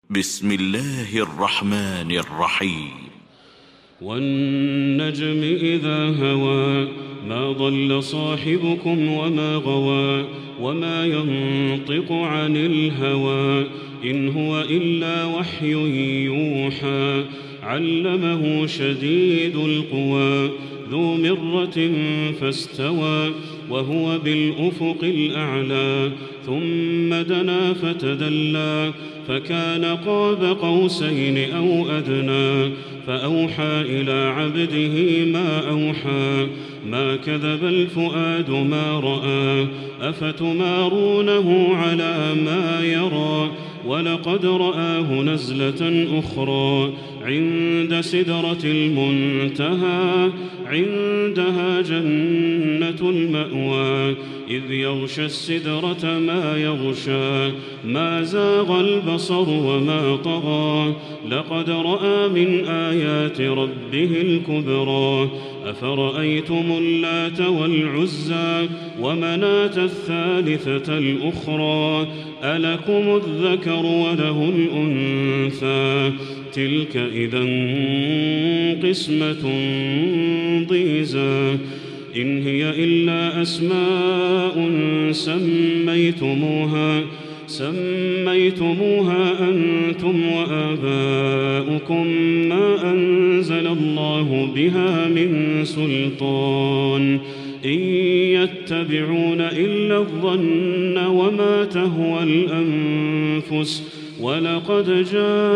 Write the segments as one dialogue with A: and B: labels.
A: بسم الله الرحمن الرحيم.
B: والنجم إذا هوى ما ضل صاحبكم وما غوى وما ينطق عن الهوى إن هو إلا وحي يوحى علمه شديد القوى ذو مرة فاستوى وهو بالأفق الأعلى ثم دنا فتدلى فكان قاب قوسين أو أدنى فأوحى إلى عبده ما أوحى ما كذب الفؤاد ما رأى أفتمارونه على ما يرى ولقد رآه نزلة أخرى عند سدرة المنتهى عندها جنة المأوى إذ يغشى السدرة ما يغشى ما زاغ البصر وما طغى لقد رأى من آيات ربه الكبرى أفرأيتم اللات والعزى ومناة الثالثة الأخرى ألكم الذكر وله الأنثى تلك إذا قسمة ضيزى إن هي إلا أسماء سميتموها أنتم وآباؤكم ما أنزل الله بها من سلطان إن يتبعون إلا الظن وما تهوى الأنفس ولقد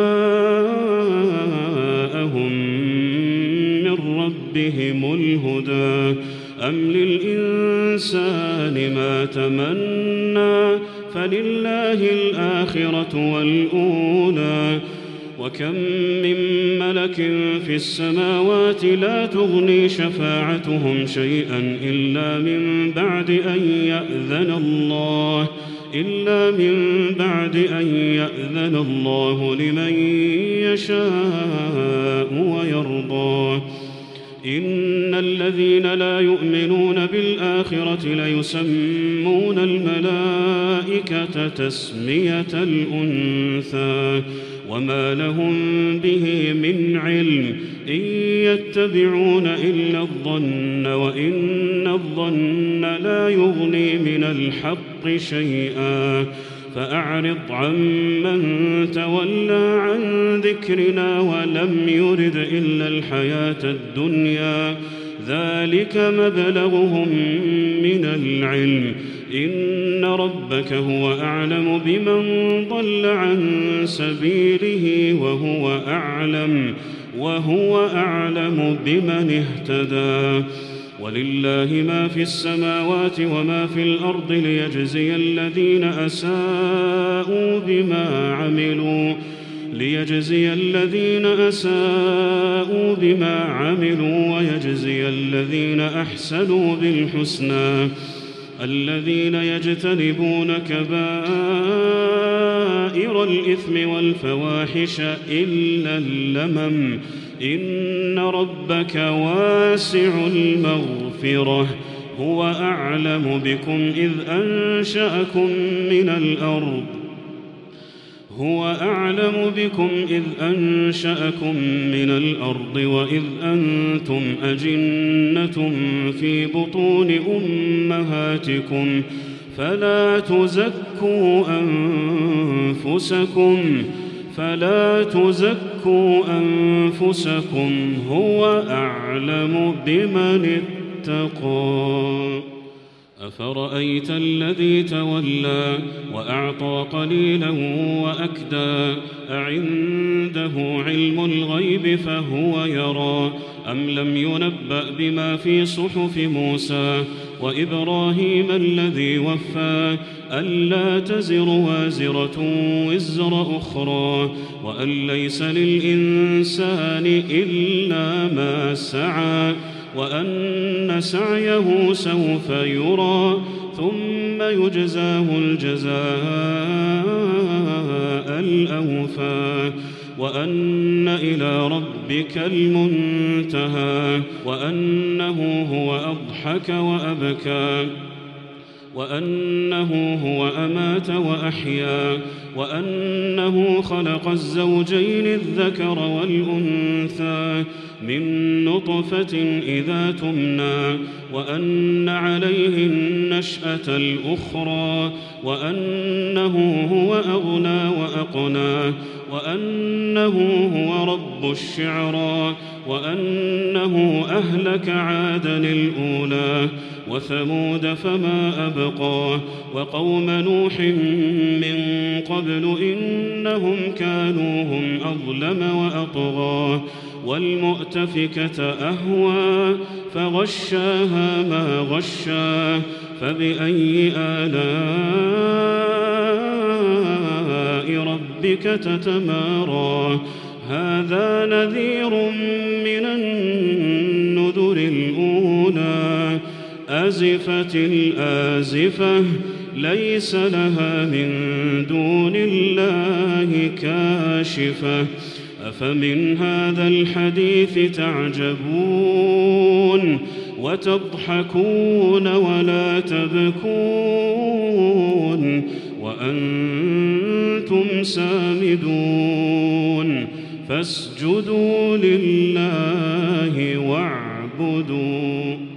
B: جاءهم من ربهم الهدى أم للإنسان ما تمنى فلله الآخرة والأولى وكم من ملك في السماوات لا تغني شفاعتهم شيئا إلا من بعد أن يأذن الله لمن يشاء ويرضى إن الذين لا يؤمنون بالآخرة ليسمون الملائكة تسمية الأنثى وما لهم به من علم إن يتبعون إلا الظن وإن الظن لا يغني من الحق شيئا فأعرض عمن تولى عن ذكرنا ولم يرد إلا الحياة الدنيا ذلك مبلغهم من العلم إن ربك هو أعلم بمن ضل عن سبيله وهو أعلم بمن اهتدى ولله ما في السماوات وما في الأرض ليجزي الذين أساءوا بما عملوا ويجزي الذين أحسنوا بالحسنى الذين يجتنبون كبائر الإثم والفواحش إلا اللمم إن ربك واسع المغفرة هو أعلم بكم إذ أنشأكم من الأرض وإذ أنتم أجنة في بطون أمهاتكم فلا تزكوا أنفسكم هو أعلم بمن اتقى أفرأيت الذي تولى وأعطى قليلا وأكدى أعنده علم الغيب فهو يرى أم لم ينبأ بما في صحف موسى وإبراهيم الذي وفى ألا تزر وازرة وزر أخرى وأن ليس للإنسان إلا ما سعى وأن سعيه سوف يرى ثم يجزاه الجزاء الأوفى وأن إلى ربك المنتهى وأنه هو أضحك وأبكى وأنه هو أمات وأحيا، وأنه خلق الزوجين الذكر والأنثى من نطفة إذا تمنى، وأن عليه النشأة الأخرى، وأنه هو أغنى وأقنى، وأنه هو رب الشعرى، وأنه أهلك عادا الأولى وثمود فما أبقى، وقوم نوح من قبل إنهم كانوا هم أظلم وأطغى، والمؤتفكة أهوى فغشاها ما غشا، فبأي آلاء ربك تتمارى. هذا نذير من النذر الأولى. أزفت الآزفة ليس لها من دون الله كاشفة. أفمن هذا الحديث تعجبون وتضحكون ولا تبكون وأنتم سامدون. فاسجدوا لله واعبدوا.